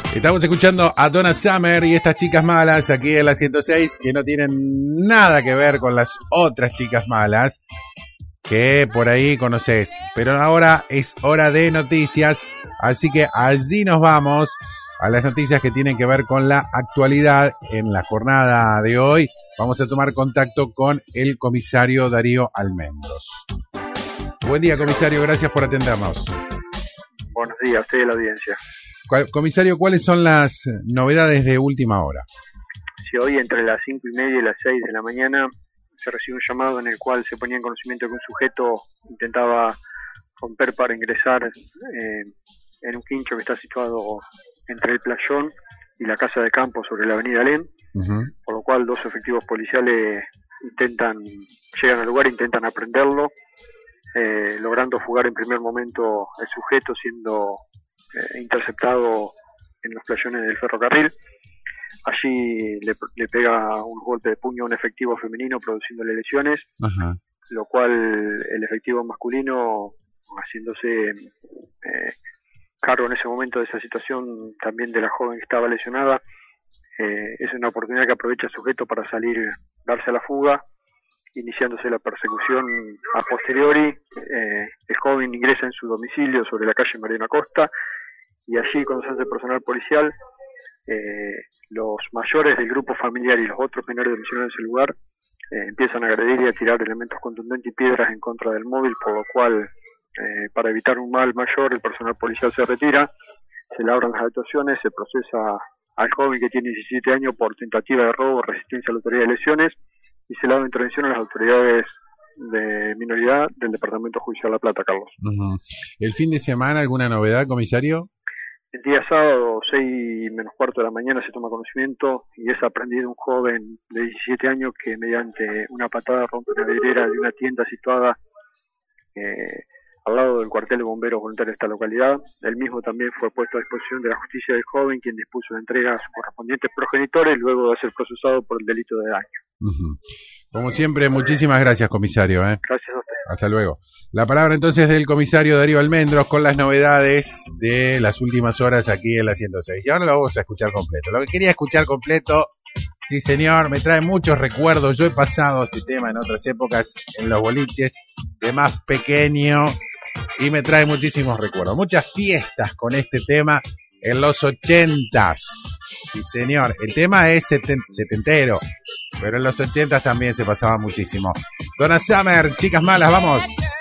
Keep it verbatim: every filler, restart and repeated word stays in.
Estamos escuchando a Donna Summer y estas chicas malas aquí en la ciento seis que no tienen nada que ver con las otras chicas malas que por ahí conoces. Pero ahora es hora de noticias, así que allí nos vamos a las noticias que tienen que ver con la actualidad. En la jornada de hoy vamos a tomar contacto con el comisario Darío Almendros. Buen día, comisario, gracias por atendernos. Buenos días a usted y a la audiencia. Comisario, ¿cuáles son las novedades de última hora? Si hoy entre las cinco y media y las seis de la mañana se recibe un llamado en el cual se ponía en conocimiento que un sujeto intentaba romper para ingresar eh, en un quincho que está situado entre el playón y la casa de campo sobre la avenida Alem, uh-huh. Por lo cual dos efectivos policiales intentan llegan al lugar e intentan aprenderlo, eh, logrando fugar en primer momento el sujeto, siendo eh, interceptado en los playones del ferrocarril. Allí le, le pega un golpe de puño a un efectivo femenino produciéndole lesiones, uh-huh. Lo cual el efectivo masculino, haciéndose eh, cargo en ese momento de esa situación también de la joven que estaba lesionada, eh, es una oportunidad que aprovecha el sujeto para salir, darse a la fuga, iniciándose la persecución a posteriori. Eh, el joven ingresa en su domicilio sobre la calle Mariano Acosta y allí, cuando se hace personal policial, eh, los mayores del grupo familiar y los otros menores de mención en ese lugar eh, empiezan a agredir y a tirar elementos contundentes y piedras en contra del móvil, por lo cual, eh, para evitar un mal mayor, el personal policial se retira, se labran las actuaciones, se procesa al joven que tiene diecisiete años por tentativa de robo, resistencia a la autoridad de lesiones, y se le da intervención a las autoridades de minoridad del Departamento Judicial de La Plata, Carlos. Uh-huh. ¿El fin de semana alguna novedad, comisario? El día sábado, seis menos cuarto de la mañana, se toma conocimiento y es aprendido un joven de diecisiete años que mediante una patada rompe una vidriera de una tienda situada eh, al lado del cuartel de bomberos voluntarios de esta localidad. El mismo también fue puesto a disposición de la justicia del joven, quien dispuso de entrega a sus correspondientes progenitores luego de ser procesado por el delito de daño. Uh-huh. Como siempre, muchísimas gracias, comisario. ¿eh? Gracias a usted. Hasta luego. La palabra entonces del comisario Darío Almendros con las novedades de las últimas horas aquí en la ciento seis. Y ahora lo vamos a escuchar completo. Lo que quería escuchar completo, sí señor, me trae muchos recuerdos. Yo he pasado este tema en otras épocas en los boliches de más pequeño y me trae muchísimos recuerdos. Muchas fiestas con este tema en los ochentas. Sí señor, el tema es seten- setentero, pero en los ochentas también se pasaba muchísimo. Donna Summer, chicas malas, vamos.